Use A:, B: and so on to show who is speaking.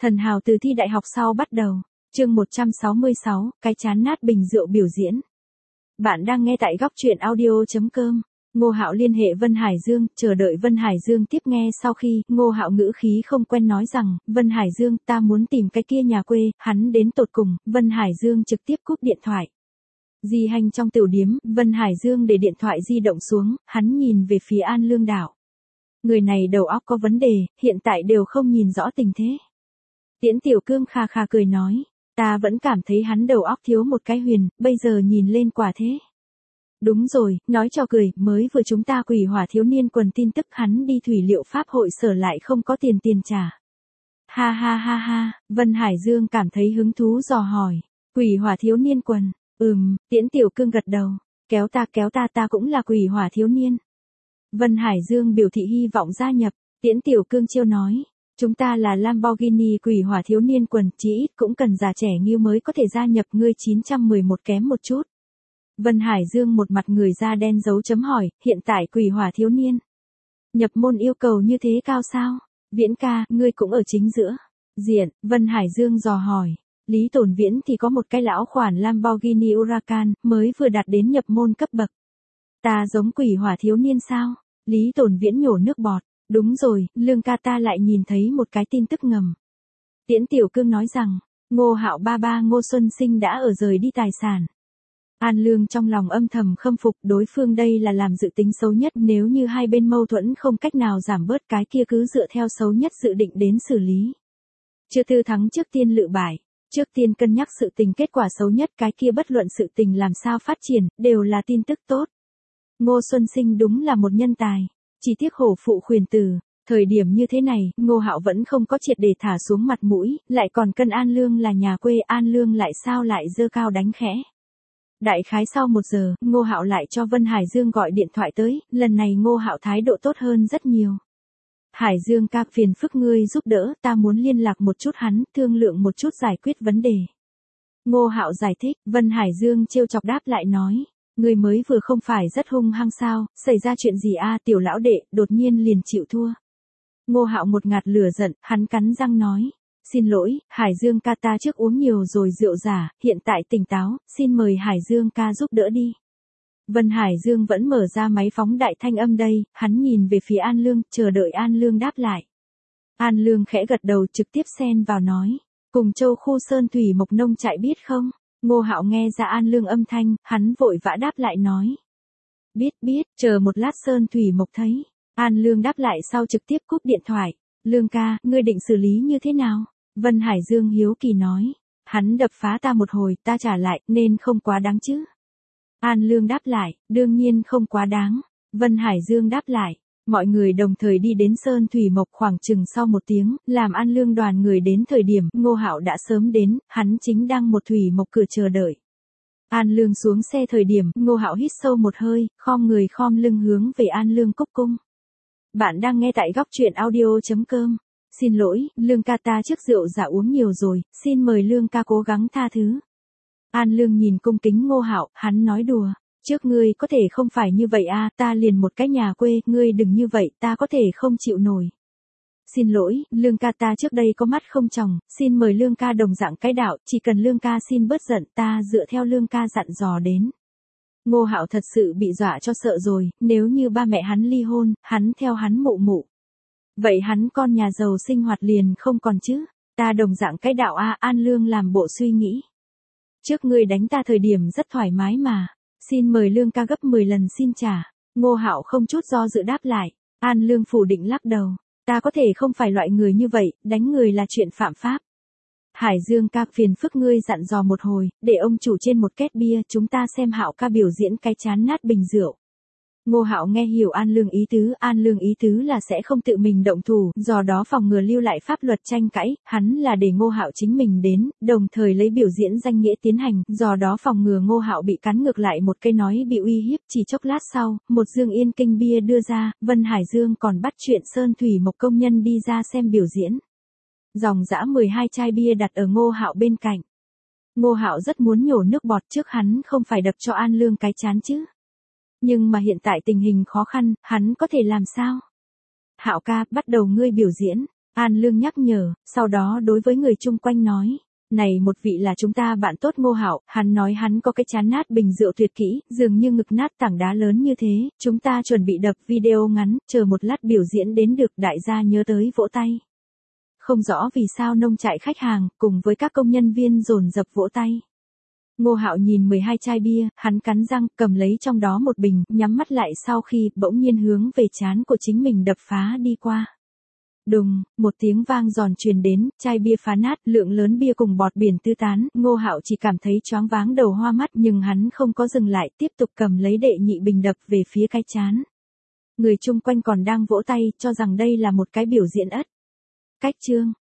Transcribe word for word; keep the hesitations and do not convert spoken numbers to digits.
A: Thần hào từ thi đại học sau bắt đầu. Chương một trăm sáu mươi sáu, cái chán nát bình rượu biểu diễn. Bạn đang nghe tại góc truyện audio chấm com. Ngô Hạo liên hệ Vân Hải Dương, chờ đợi Vân Hải Dương tiếp nghe. Sau khi Ngô Hạo ngữ khí không quen nói rằng, Vân Hải Dương, ta muốn tìm cái kia nhà quê, hắn đến tột cùng. Vân Hải Dương trực tiếp cúp điện thoại. Di hành trong tiểu điếm, Vân Hải Dương để điện thoại di động xuống, hắn nhìn về phía An Lương Đảo. Người này đầu óc có vấn đề, hiện tại đều không nhìn rõ tình thế. Tiễn Tiểu Cương kha kha cười nói, ta vẫn cảm thấy hắn đầu óc thiếu một cái huyền, bây giờ nhìn lên quả thế. Đúng rồi, nói cho cười, mới vừa chúng ta quỷ hỏa thiếu niên quần tin tức hắn đi thủy liệu pháp hội sở lại không có tiền tiền trả. Ha ha ha ha, Vân Hải Dương cảm thấy hứng thú dò hỏi, quỷ hỏa thiếu niên quần, ừm, Tiễn Tiểu Cương gật đầu, kéo ta kéo ta ta cũng là quỷ hỏa thiếu niên. Vân Hải Dương biểu thị hy vọng gia nhập, Tiễn Tiểu Cương trêu nói. Chúng ta là Lamborghini quỷ hỏa thiếu niên quần, chỉ ít cũng cần già trẻ nghiêu mới có thể gia nhập, ngươi chín trăm mười một kém một chút. Vân Hải Dương một mặt người da đen dấu chấm hỏi, hiện tại quỷ hỏa thiếu niên. Nhập môn yêu cầu như thế cao sao? Viễn ca, ngươi cũng ở chính giữa. Diện, Vân Hải Dương dò hỏi. Lý Tổn Viễn thì có một cái lão khoản Lamborghini Huracan, mới vừa đạt đến nhập môn cấp bậc. Ta giống quỷ hỏa thiếu niên sao? Lý Tổn Viễn nhổ nước bọt. Đúng rồi, Lương ca ta lại nhìn thấy một cái tin tức ngầm. Tiễn Tiểu Cương nói rằng, Ngô Hạo ba ba Ngô Xuân Sinh đã ở rời đi tài sản. An Lương trong lòng âm thầm khâm phục, đối phương đây là làm dự tính xấu nhất, nếu như hai bên mâu thuẫn không cách nào giảm bớt cái kia cứ dựa theo xấu nhất dự định đến xử lý. Chưa tư thắng trước tiên lự bại, trước tiên cân nhắc sự tình kết quả xấu nhất, cái kia bất luận sự tình làm sao phát triển, đều là tin tức tốt. Ngô Xuân Sinh đúng là một nhân tài. Chỉ tiếc hổ phụ khuyển tử, thời điểm như thế này, Ngô Hạo vẫn không có triệt để thả xuống mặt mũi, lại còn cân An Lương là nhà quê, An Lương lại sao lại dơ cao đánh khẽ. Đại khái sau một giờ, Ngô Hạo lại cho Vân Hải Dương gọi điện thoại tới, lần này Ngô Hạo thái độ tốt hơn rất nhiều. Hải Dương ca, phiền phức ngươi giúp đỡ, ta muốn liên lạc một chút hắn, thương lượng một chút giải quyết vấn đề. Ngô Hạo giải thích, Vân Hải Dương trêu chọc đáp lại nói. Người mới vừa không phải rất hung hăng sao, xảy ra chuyện gì a? Tiểu lão đệ, đột nhiên liền chịu thua. Ngô Hạo một ngạt lửa giận, hắn cắn răng nói. Xin lỗi, Hải Dương ca ta trước uống nhiều rồi rượu giả, hiện tại tỉnh táo, xin mời Hải Dương ca giúp đỡ đi. Vân Hải Dương vẫn mở ra máy phóng đại thanh âm đây, hắn nhìn về phía An Lương, chờ đợi An Lương đáp lại. An Lương khẽ gật đầu trực tiếp xen vào nói. Cùng Châu khu Sơn Thủy Mộc Nông trại biết không? Ngô Hạo nghe ra An Lương âm thanh, hắn vội vã đáp lại nói. Biết biết, chờ một lát Sơn Thủy Mộc thấy. An Lương đáp lại sau trực tiếp cúp điện thoại. Lương ca, ngươi định xử lý như thế nào? Vân Hải Dương hiếu kỳ nói. Hắn đập phá ta một hồi, ta trả lại, nên không quá đáng chứ? An Lương đáp lại, đương nhiên không quá đáng. Vân Hải Dương đáp lại. Mọi người đồng thời đi đến Sơn Thủy Mộc, khoảng chừng sau một tiếng, làm An Lương đoàn người đến thời điểm, Ngô Hạo đã sớm đến, hắn chính đang một Thủy Mộc cửa chờ đợi. An Lương xuống xe thời điểm, Ngô Hạo hít sâu một hơi, khom người khom lưng hướng về An Lương cúc cung. Bạn đang nghe tại góc truyện audio chấm com. Xin lỗi, Lương ca ta trước rượu giả uống nhiều rồi, xin mời Lương ca cố gắng tha thứ. An Lương nhìn cung kính Ngô Hạo, hắn nói đùa. Trước ngươi có thể không phải như vậy a, ta liền một cái nhà quê, ngươi đừng như vậy, ta có thể không chịu nổi. Xin lỗi, Lương ca ta trước đây có mắt không tròng, xin mời Lương ca đồng dạng cái đạo, chỉ cần Lương ca xin bớt giận, ta dựa theo Lương ca dặn dò đến. Ngô Hạo thật sự bị dọa cho sợ rồi, nếu như ba mẹ hắn ly hôn, hắn theo hắn mụ mụ. Vậy hắn con nhà giàu sinh hoạt liền không còn chứ, ta đồng dạng cái đạo a. An Lương làm bộ suy nghĩ. Trước ngươi đánh ta thời điểm rất thoải mái mà. Xin mời Lương ca gấp mười lần xin trả. Ngô Hạo không chút do dự đáp lại. An Lương phủ định lắc đầu. Ta có thể không phải loại người như vậy, đánh người là chuyện phạm pháp. Hải Dương ca, phiền phức ngươi dặn dò một hồi, để ông chủ trên một két bia, chúng ta xem Hạo ca biểu diễn cái chán nát bình rượu. Ngô Hạo nghe hiểu An Lương ý tứ, An Lương ý tứ là sẽ không tự mình động thủ, do đó phòng ngừa lưu lại pháp luật tranh cãi, hắn là để Ngô Hạo chính mình đến, đồng thời lấy biểu diễn danh nghĩa tiến hành, do đó phòng ngừa Ngô Hạo bị cắn ngược lại một cây nói bị uy hiếp. Chỉ chốc lát sau, một dương yên kinh bia đưa ra, Vân Hải Dương còn bắt chuyện Sơn Thủy Mộc công nhân đi ra xem biểu diễn. Dòng dã mười hai chai bia đặt ở Ngô Hạo bên cạnh. Ngô Hạo rất muốn nhổ nước bọt, trước hắn không phải đập cho An Lương cái chán chứ. Nhưng mà hiện tại tình hình khó khăn, hắn có thể làm sao? Hạo ca, bắt đầu ngươi biểu diễn. An Lương nhắc nhở, sau đó đối với người chung quanh nói. Này một vị là chúng ta bạn tốt Ngô Hạo, hắn nói hắn có cái chán nát bình rượu tuyệt kỹ, dường như ngực nát tảng đá lớn như thế, chúng ta chuẩn bị đập video ngắn, chờ một lát biểu diễn đến được đại gia nhớ tới vỗ tay. Không rõ vì sao nông trại khách hàng, cùng với các công nhân viên dồn dập vỗ tay. Ngô Hạo nhìn mười hai chai bia, hắn cắn răng, cầm lấy trong đó một bình, nhắm mắt lại sau khi, bỗng nhiên hướng về trán của chính mình đập phá đi qua. Đùng, một tiếng vang giòn truyền đến, chai bia phá nát, lượng lớn bia cùng bọt biển tứ tán, Ngô Hạo chỉ cảm thấy choáng váng đầu hoa mắt nhưng hắn không có dừng lại, tiếp tục cầm lấy đệ nhị bình đập về phía cái trán. Người chung quanh còn đang vỗ tay, cho rằng đây là một cái biểu diễn ất. Cách chương.